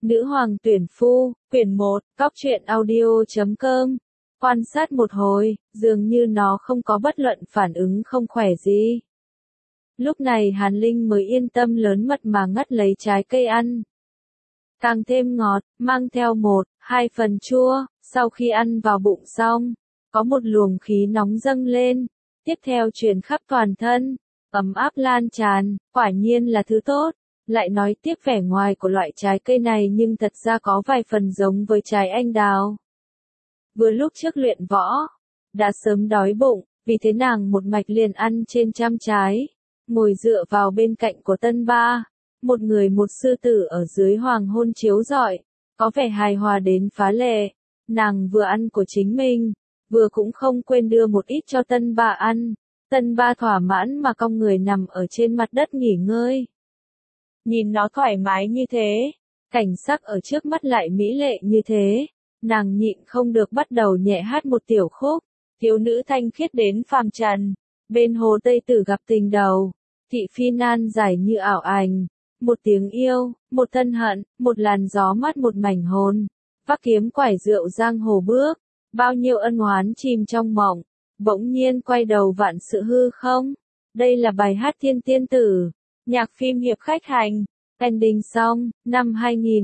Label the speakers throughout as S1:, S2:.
S1: Nữ hoàng tuyển phu, quyển 1, Cóc truyện audio.com. Quan sát một hồi, dường như nó không có bất luận phản ứng không khỏe gì. Lúc này Hàn Linh mới yên tâm lớn mật mà ngắt lấy trái cây ăn. Càng thêm ngọt, mang theo 1-2 phần chua, sau khi ăn vào bụng xong, có một luồng khí nóng dâng lên, tiếp theo truyền khắp toàn thân, ấm áp lan tràn, quả nhiên là thứ tốt. Lại nói tiếp vẻ ngoài của loại trái cây này nhưng thật ra có vài phần giống với trái anh đào. Vừa lúc trước luyện võ, đã sớm đói bụng, vì thế nàng một mạch liền ăn trên trăm trái, ngồi dựa vào bên cạnh của Tân Ba, một người một sư tử ở dưới hoàng hôn chiếu rọi, có vẻ hài hòa đến phá lệ. Nàng vừa ăn của chính mình, vừa cũng không quên đưa một ít cho Tân Ba ăn. Tân Ba thỏa mãn mà cong người nằm ở trên mặt đất nghỉ ngơi. Nhìn nó thoải mái như thế, cảnh sắc ở trước mắt lại mỹ lệ như thế, nàng nhịn không được bắt đầu nhẹ hát một tiểu khúc, thiếu nữ thanh khiết đến phàm trần, bên hồ Tây Tử gặp tình đầu, thị phi nan giải như ảo ảnh, một tiếng yêu, một thân hận, một làn gió mát một mảnh hồn, vác kiếm quải rượu giang hồ bước, bao nhiêu ân oán chìm trong mộng, bỗng nhiên quay đầu vạn sự hư không, đây là bài hát Thiên Tiên Tử. Nhạc phim Hiệp Khách Hành, ending xong, năm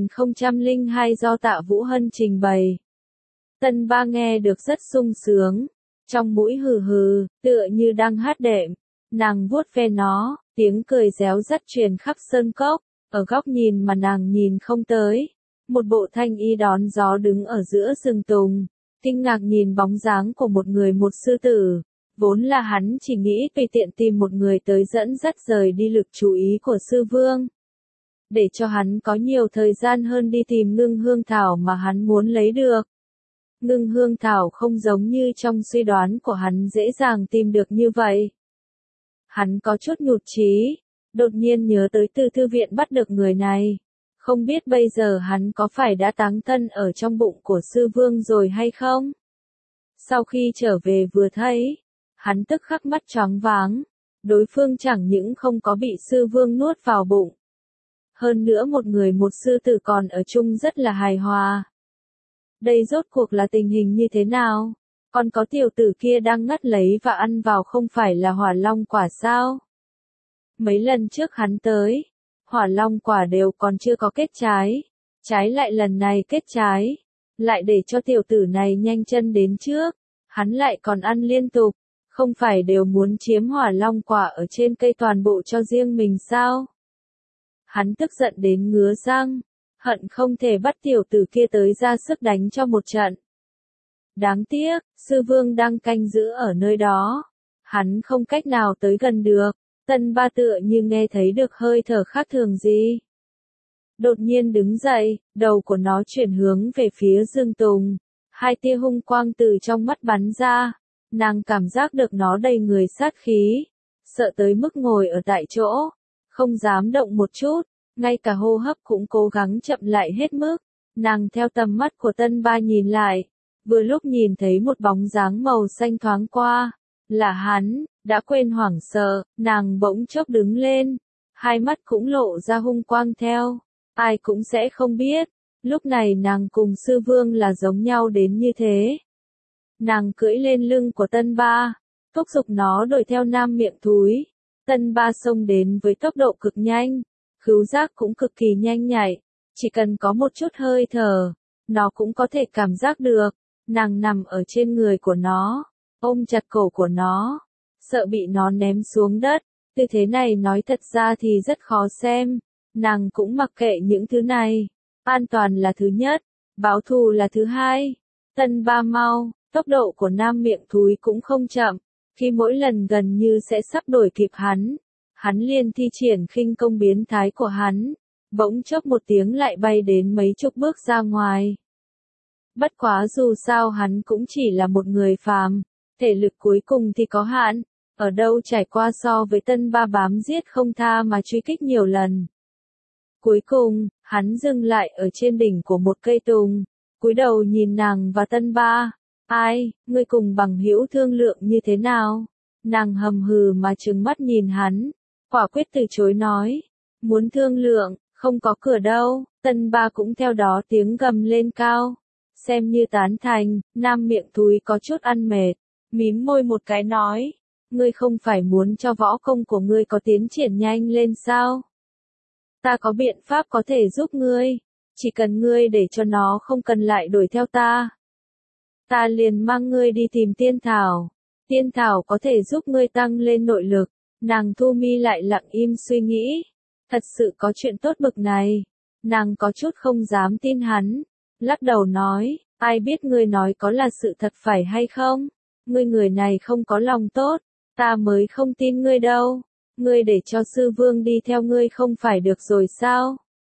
S1: 2002 do Tạ Vũ Hân trình bày. Tân Ba nghe được rất sung sướng, trong mũi hừ hừ, tựa như đang hát đệm. Nàng vuốt ve nó, tiếng cười réo rắt truyền khắp sơn cốc, ở góc nhìn mà nàng nhìn không tới. Một bộ thanh y đón gió đứng ở giữa rừng tùng, kinh ngạc nhìn bóng dáng của một người một sư tử. Vốn là hắn chỉ nghĩ tùy tiện tìm một người tới dẫn dắt rời đi lực chú ý của sư vương. Để cho hắn có nhiều thời gian hơn đi tìm ngưng hương thảo mà hắn muốn lấy được. Ngưng hương thảo không giống như trong suy đoán của hắn dễ dàng tìm được như vậy. Hắn có chút nhụt chí, đột nhiên nhớ tới từ thư viện bắt được người này. Không biết bây giờ hắn có phải đã táng thân ở trong bụng của sư vương rồi hay không? Sau khi trở về vừa thấy, hắn tức khắc mắt choáng váng, đối phương chẳng những không có bị sư vương nuốt vào bụng. Hơn nữa một người một sư tử còn ở chung rất là hài hòa. Đây rốt cuộc là tình hình như thế nào? Còn có tiểu tử kia đang ngắt lấy và ăn vào không phải là hỏa long quả sao? Mấy lần trước hắn tới, hỏa long quả đều còn chưa có kết trái, trái lại lần này kết trái, lại để cho tiểu tử này nhanh chân đến trước, hắn lại còn ăn liên tục. Không phải đều muốn chiếm hỏa long quả ở trên cây toàn bộ cho riêng mình sao? Hắn tức giận đến ngứa răng, hận không thể bắt tiểu tử kia tới ra sức đánh cho một trận. Đáng tiếc, sư vương đang canh giữ ở nơi đó. Hắn không cách nào tới gần được, Tân Ba tựa như nghe thấy được hơi thở khác thường gì. Đột nhiên đứng dậy, đầu của nó chuyển hướng về phía Dương Tùng. Hai tia hung quang từ trong mắt bắn ra. Nàng cảm giác được nó đầy người sát khí, sợ tới mức ngồi ở tại chỗ, không dám động một chút, ngay cả hô hấp cũng cố gắng chậm lại hết mức. Nàng theo tầm mắt của Tân Ba nhìn lại, vừa lúc nhìn thấy một bóng dáng màu xanh thoáng qua, là hắn, đã quên hoảng sợ, nàng bỗng chốc đứng lên, hai mắt cũng lộ ra hung quang theo, ai cũng sẽ không biết, lúc này nàng cùng sư vương là giống nhau đến như thế. Nàng cưỡi lên lưng của Tân Ba, thúc giục nó đuổi theo nam miệng thúi. Tân Ba xông đến với tốc độ cực nhanh, khứu giác cũng cực kỳ nhanh nhạy, chỉ cần có một chút hơi thở, nó cũng có thể cảm giác được. Nàng nằm ở trên người của nó, ôm chặt cổ của nó, sợ bị nó ném xuống đất. Tư thế này nói thật ra thì rất khó xem, nàng cũng mặc kệ những thứ này. An toàn là thứ nhất, báo thù là thứ hai. Tân Ba mau. Tốc độ của nam miệng thúi cũng không chậm, khi mỗi lần gần như sẽ sắp đuổi kịp hắn liền thi triển khinh công biến thái của hắn, bỗng chốc một tiếng lại bay đến mấy chục bước ra ngoài. Bất quá dù sao hắn cũng chỉ là một người phàm, thể lực cuối cùng thì có hạn, ở đâu trải qua so với Tân Ba bám giết không tha mà truy kích nhiều lần. Cuối cùng, hắn dừng lại ở trên đỉnh của một cây tùng, cúi đầu nhìn nàng và Tân Ba. Ai, ngươi cùng bằng hữu thương lượng như thế nào? Nàng hầm hừ mà trừng mắt nhìn hắn, quả quyết từ chối nói. Muốn thương lượng, không có cửa đâu, Tân Ba cũng theo đó tiếng gầm lên cao. Xem như tán thành, nam miệng thúi có chút ăn mệt, mím môi một cái nói. Ngươi không phải muốn cho võ công của ngươi có tiến triển nhanh lên sao? Ta có biện pháp có thể giúp ngươi, chỉ cần ngươi để cho nó không cần lại đuổi theo ta. Ta liền mang ngươi đi tìm tiên thảo. Tiên thảo có thể giúp ngươi tăng lên nội lực. Nàng Thu Mi lại lặng im suy nghĩ. Thật sự có chuyện tốt bực này. Nàng có chút không dám tin hắn. Lắc đầu nói, ai biết ngươi nói có là sự thật phải hay không? Ngươi người này không có lòng tốt. Ta mới không tin ngươi đâu. Ngươi để cho sư vương đi theo ngươi không phải được rồi sao?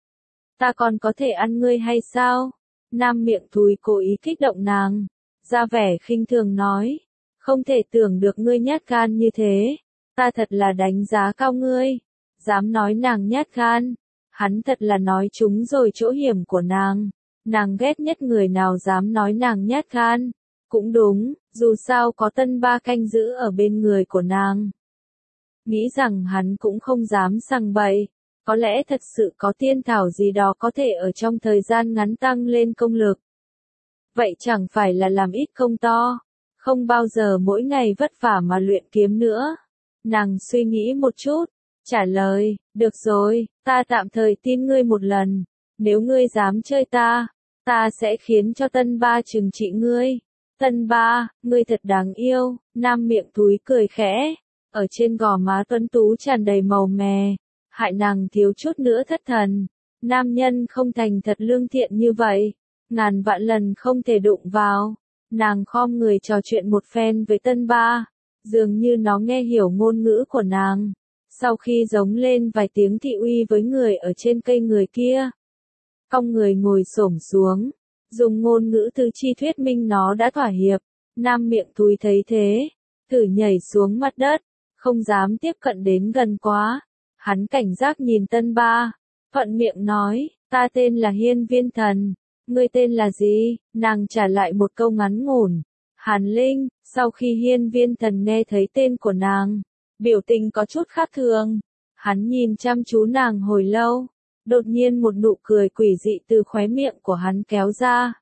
S1: Ta còn có thể ăn ngươi hay sao? Nam miệng thúi cố ý kích động nàng. Ra vẻ khinh thường nói. Không thể tưởng được ngươi nhát gan như thế. Ta thật là đánh giá cao ngươi. Dám nói nàng nhát gan. Hắn thật là nói trúng rồi chỗ hiểm của nàng. Nàng ghét nhất người nào dám nói nàng nhát gan. Cũng đúng, dù sao có Tân Ba canh giữ ở bên người của nàng. Nghĩ rằng hắn cũng không dám sằng bậy. Có lẽ thật sự có tiên thảo gì đó có thể ở trong thời gian ngắn tăng lên công lực. Vậy chẳng phải là làm ít công to. Không bao giờ mỗi ngày vất vả mà luyện kiếm nữa. Nàng suy nghĩ một chút. Trả lời, được rồi, ta tạm thời tin ngươi một lần. Nếu ngươi dám chơi ta, ta sẽ khiến cho Tân Ba trừng trị ngươi. Tân Ba, ngươi thật đáng yêu. Nam miệng thúi cười khẽ. Ở trên gò má tuấn tú tràn đầy màu mè. Hại nàng thiếu chút nữa thất thần. Nam nhân không thành thật lương thiện như vậy. Ngàn vạn lần không thể đụng vào. Nàng khom người trò chuyện một phen với Tân Ba. Dường như nó nghe hiểu ngôn ngữ của nàng. Sau khi giống lên vài tiếng thị uy với người ở trên cây người kia. Cong người ngồi xổm xuống. Dùng ngôn ngữ tư chi thuyết minh nó đã thỏa hiệp. Nam miệng thúi thấy thế. Thử nhảy xuống mặt đất. Không dám tiếp cận đến gần quá. Hắn cảnh giác nhìn Tân Ba. Thuận miệng nói, ta tên là Hiên Viên Thần. Ngươi tên là gì? Nàng trả lại một câu ngắn ngủn. Hàn Linh. Sau khi Hiên Viên Thần nghe thấy tên của nàng, biểu tình có chút khác thường. Hắn nhìn chăm chú nàng hồi lâu. Đột nhiên một nụ cười quỷ dị từ khóe miệng của hắn kéo ra.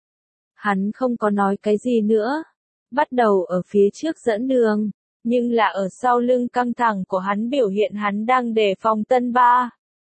S1: Hắn không có nói cái gì nữa. Bắt đầu ở phía trước dẫn đường. Nhưng là ở sau lưng căng thẳng của hắn biểu hiện hắn đang đề phòng Tân Ba.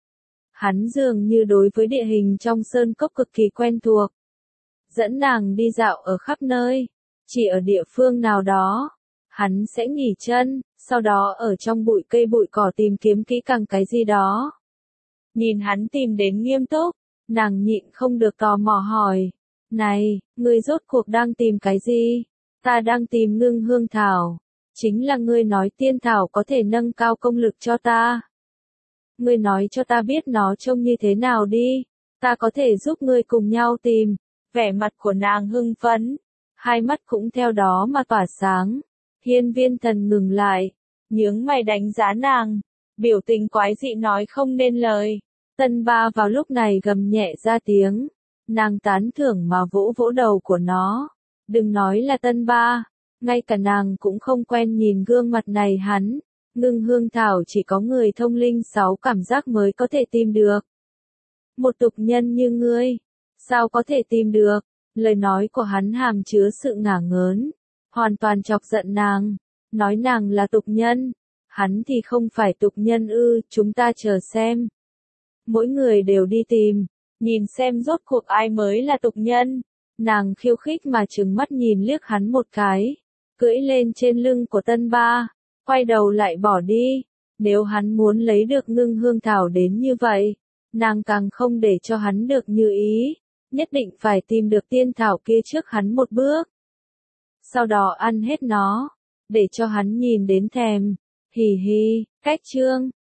S1: Hắn dường như đối với địa hình trong sơn cốc cực kỳ quen thuộc. Dẫn nàng đi dạo ở khắp nơi. Chỉ ở địa phương nào đó, hắn sẽ nghỉ chân, sau đó ở trong bụi cây bụi cỏ tìm kiếm kỹ càng cái gì đó. Nhìn hắn tìm đến nghiêm túc, nàng nhịn không được tò mò hỏi. Này, ngươi rốt cuộc đang tìm cái gì? Ta đang tìm ngưng hương thảo. Chính là ngươi nói tiên thảo có thể nâng cao công lực cho ta. Ngươi nói cho ta biết nó trông như thế nào đi. Ta có thể giúp ngươi cùng nhau tìm. Vẻ mặt của nàng hưng phấn. Hai mắt cũng theo đó mà tỏa sáng. Hiên Viên Thần ngừng lại. Nhướng mày đánh giá nàng. Biểu tình quái dị nói không nên lời. Tân Ba vào lúc này gầm nhẹ ra tiếng. Nàng tán thưởng mà vỗ vỗ đầu của nó. Đừng nói là Tân Ba. Ngay cả nàng cũng không quen nhìn gương mặt này hắn. Ngưng hương thảo chỉ có người thông linh 6 cảm giác mới có thể tìm được. Một tục nhân như ngươi, sao có thể tìm được? Lời nói của hắn hàm chứa sự ngả ngớn, hoàn toàn chọc giận nàng. Nói nàng là tục nhân, hắn thì không phải tục nhân ư, chúng ta chờ xem. Mỗi người đều đi tìm, nhìn xem rốt cuộc ai mới là tục nhân. Nàng khiêu khích mà trừng mắt nhìn liếc hắn một cái, cưỡi lên trên lưng của Tân Ba, quay đầu lại bỏ đi. Nếu hắn muốn lấy được ngưng hương thảo đến như vậy, nàng càng không để cho hắn được như ý, nhất định phải tìm được tiên thảo kia trước hắn một bước. Sau đó ăn hết nó, để cho hắn nhìn đến thèm. Hì hì, cách chương.